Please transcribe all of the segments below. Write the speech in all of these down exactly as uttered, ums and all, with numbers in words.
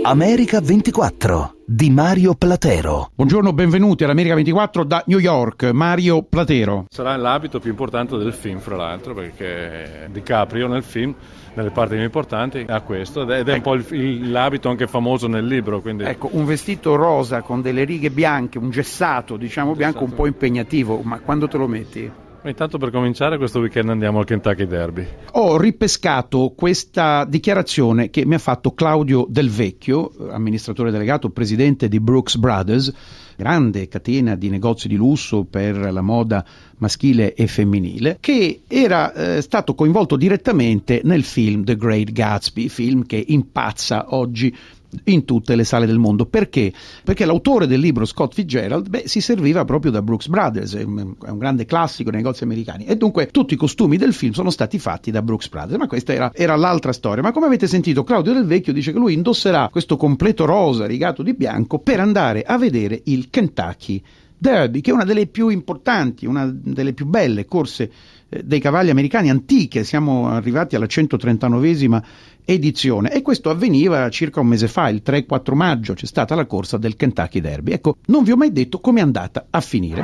America ventiquattro di Mario Platero. Buongiorno, benvenuti all'America ventiquattro da New York. Mario Platero. Sarà l'abito più importante del film, fra l'altro, perché DiCaprio nel film, nelle parti più importanti, ha questo, ed è, ed è un po' il, il, l'abito anche famoso nel libro. Quindi... Ecco, un vestito rosa con delle righe bianche, un gessato, diciamo, un bianco gessato. Un po' impegnativo, ma quando te lo metti? Intanto, per cominciare, questo weekend andiamo al Kentucky Derby. Ho ripescato questa dichiarazione che mi ha fatto Claudio Del Vecchio, amministratore delegato, presidente di Brooks Brothers, grande catena di negozi di lusso per la moda maschile e femminile, che era eh, stato coinvolto direttamente nel film The Great Gatsby, film che impazza oggi in tutte le sale del mondo. Perché? Perché l'autore del libro, Scott Fitzgerald, beh, si serviva proprio da Brooks Brothers, è un, è un grande classico nei negozi americani, e dunque tutti i costumi del film sono stati fatti da Brooks Brothers. Ma questa era, era l'altra storia. Ma come avete sentito, Claudio Del Vecchio dice che lui indosserà questo completo rosa rigato di bianco per andare a vedere il Kentucky Derby, che è una delle più importanti, una delle più belle corse eh, dei cavalli americani antiche. Siamo arrivati alla centotrentanovesima edizione, e questo avveniva circa un mese fa, il tre quattro maggio c'è stata la corsa del Kentucky Derby. Ecco, non vi ho mai detto come è andata a finire.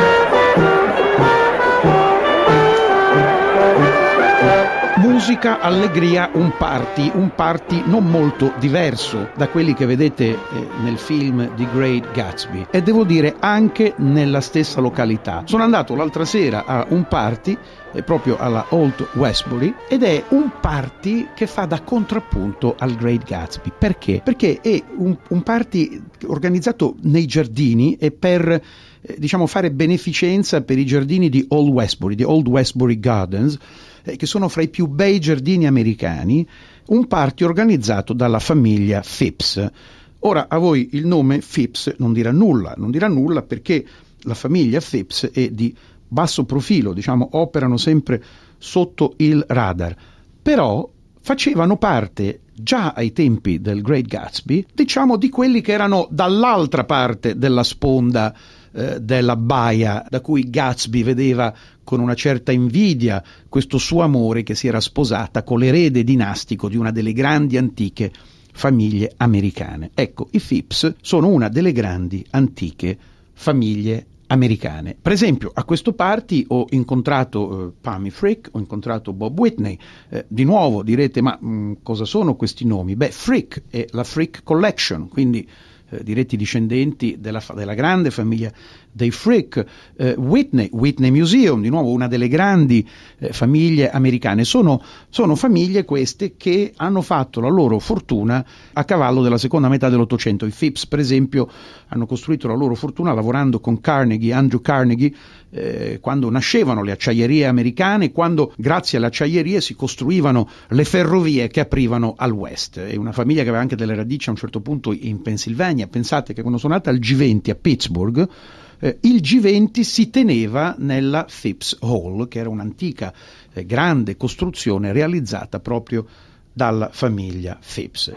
Musica, allegria, un party, un party non molto diverso da quelli che vedete eh, nel film The Great Gatsby, e devo dire anche nella stessa località. Sono andato l'altra sera a un party eh, proprio alla Old Westbury, ed è un party che fa da contrappunto al Great Gatsby. Perché? Perché è un, un party organizzato nei giardini e per eh, diciamo fare beneficenza per i giardini di Old Westbury, di Old Westbury Gardens, che sono fra i più bei giardini americani, un party organizzato dalla famiglia Phipps. Ora, a voi il nome Phipps non dirà nulla, non dirà nulla perché la famiglia Phipps è di basso profilo, diciamo, operano sempre sotto il radar, però facevano parte già ai tempi del Great Gatsby, diciamo, di quelli che erano dall'altra parte della sponda eh, della baia, da cui Gatsby vedeva con una certa invidia questo suo amore che si era sposata con l'erede dinastico di una delle grandi antiche famiglie americane. Ecco, i Phipps sono una delle grandi antiche famiglie americane. Per esempio, a questo party ho incontrato eh, Pammy Frick, ho incontrato Bob Whitney. Eh, di nuovo direte, ma mh, cosa sono questi nomi? Beh, Frick è la Frick Collection, quindi eh, diretti discendenti della, della grande famiglia dei Frick. eh, Whitney, Whitney Museum, di nuovo una delle grandi eh, famiglie americane. Sono, sono famiglie queste che hanno fatto la loro fortuna a cavallo della seconda metà dell'Ottocento. I Phipps, per esempio, hanno costruito la loro fortuna lavorando con Carnegie, Andrew Carnegie, eh, quando nascevano le acciaierie americane, quando grazie alle acciaierie si costruivano le ferrovie che aprivano al West. È una famiglia che aveva anche delle radici a un certo punto in Pennsylvania. Pensate che quando sono andata al G venti a Pittsburgh, Eh, il G venti si teneva nella Phipps Hall, che era un'antica eh, grande costruzione realizzata proprio dalla famiglia Phipps.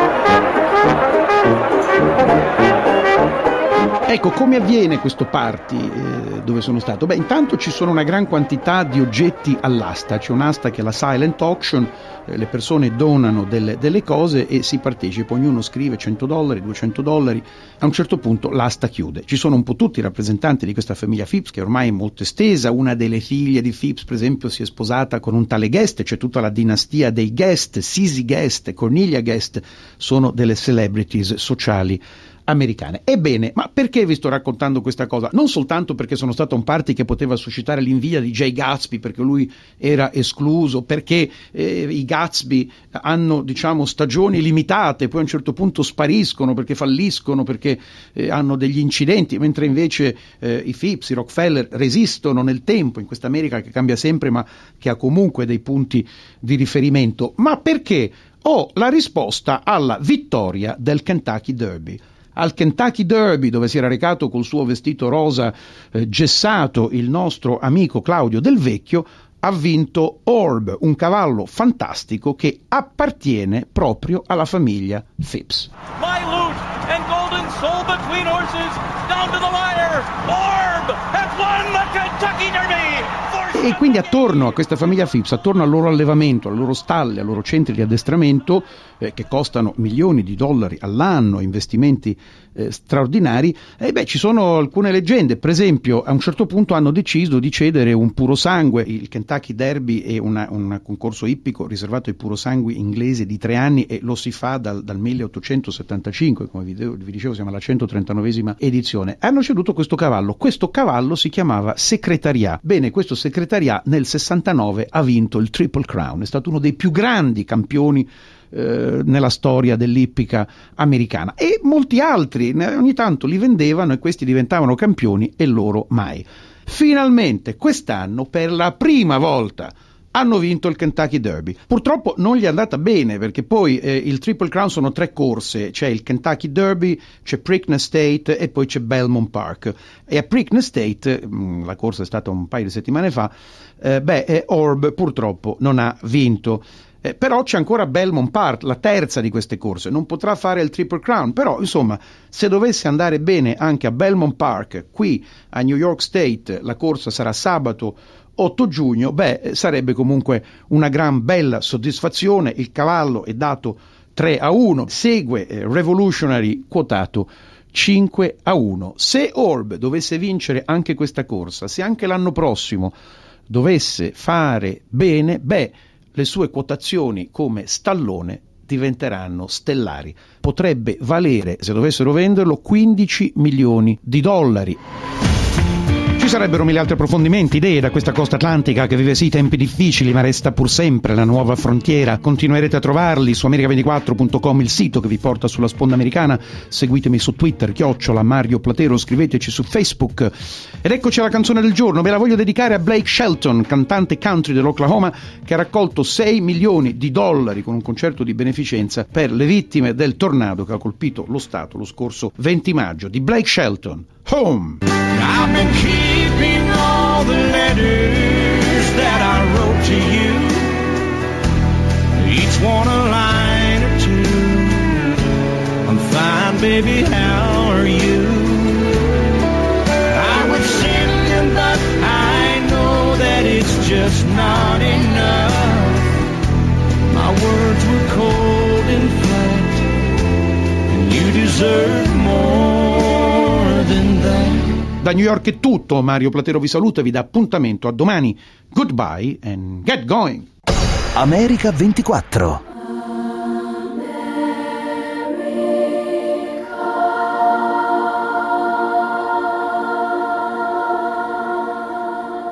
Ecco, come avviene questo party eh, dove sono stato? Beh, intanto ci sono una gran quantità di oggetti all'asta, c'è un'asta che è la silent auction, eh, le persone donano delle, delle cose e si partecipa, ognuno scrive cento dollari, duecento dollari, a un certo punto l'asta chiude. Ci sono un po' tutti i rappresentanti di questa famiglia Phipps, che ormai è molto estesa. Una delle figlie di Phipps, per esempio, si è sposata con un tale Guest, c'è tutta la dinastia dei Guest, Sisi Guest, Cornelia Guest, sono delle celebrities sociali americane. Ebbene, ma perché vi sto raccontando questa cosa? Non soltanto perché sono stato a un party che poteva suscitare l'invidia di Jay Gatsby, perché lui era escluso, perché eh, i Gatsby hanno, diciamo, stagioni limitate, poi a un certo punto spariscono perché falliscono, perché eh, hanno degli incidenti, mentre invece eh, i Phipps, i Rockefeller resistono nel tempo, in questa America che cambia sempre ma che ha comunque dei punti di riferimento. Ma perché ho la risposta alla vittoria del Kentucky Derby. Al Kentucky Derby, dove si era recato col suo vestito rosa eh, gessato il nostro amico Claudio Del Vecchio, ha vinto Orb, un cavallo fantastico che appartiene proprio alla famiglia Phipps. My loot and golden soul between horses, down to the wire. Orb has won the Kentucky Derby. For E, e quindi attorno a questa famiglia Phipps, attorno al loro allevamento, alle loro stalle, ai loro centri di addestramento, eh, che costano milioni di dollari all'anno, investimenti eh, straordinari, eh, beh, ci sono alcune leggende. Per esempio, a un certo punto hanno deciso di cedere un purosangue. Il Kentucky Derby è una, un concorso ippico riservato ai purosangui inglesi di tre anni e lo si fa dal, dal milleottocentosettantacinque, come vi, vi dicevo siamo alla centotrentanovesima edizione. Hanno ceduto questo cavallo. Questo cavallo si chiamava Secretariat. Bene, questo Secretariat nel sessantanove ha vinto il Triple Crown, è stato uno dei più grandi campioni eh, nella storia dell'ippica americana, e molti altri ogni tanto li vendevano e questi diventavano campioni e loro mai. Finalmente quest'anno per la prima volta hanno vinto il Kentucky Derby. Purtroppo non gli è andata bene, perché poi eh, il Triple Crown sono tre corse, c'è il Kentucky Derby, c'è Preakness State e poi c'è Belmont Park. E a Preakness State, mh, la corsa è stata un paio di settimane fa, eh, beh, eh, Orb purtroppo non ha vinto. Eh, però c'è ancora Belmont Park, la terza di queste corse, non potrà fare il Triple Crown, però insomma se dovesse andare bene anche a Belmont Park, qui a New York State, la corsa sarà sabato otto giugno, beh, sarebbe comunque una gran bella soddisfazione. Il cavallo è dato tre a uno, segue eh, Revolutionary quotato cinque a uno. Se Orb dovesse vincere anche questa corsa, se anche l'anno prossimo dovesse fare bene, beh, le sue quotazioni come stallone diventeranno stellari. Potrebbe valere, se dovessero venderlo, quindici milioni di dollari. Ci sarebbero mille altri approfondimenti, idee da questa costa atlantica che vive sì tempi difficili ma resta pur sempre la nuova frontiera. Continuerete a trovarli su america ventiquattro punto com, il sito che vi porta sulla sponda americana. Seguitemi su Twitter, chiocciola Mario Platero, scriveteci su Facebook. Ed eccoci alla canzone del giorno, ve la voglio dedicare a Blake Shelton, cantante country dell'Oklahoma, che ha raccolto sei milioni di dollari con un concerto di beneficenza per le vittime del tornado che ha colpito lo Stato lo scorso venti maggio. Di Blake Shelton, Home. I've been keeping all the letters that I wrote to you, each one a line or two. I'm fine, baby, how are you? I would send them, but I know that it's just not enough. My words were cold and flat, and you deserve more than that. Da New York è tutto, Mario Platero vi saluta e vi dà appuntamento a domani. Goodbye and get going. America ventiquattro.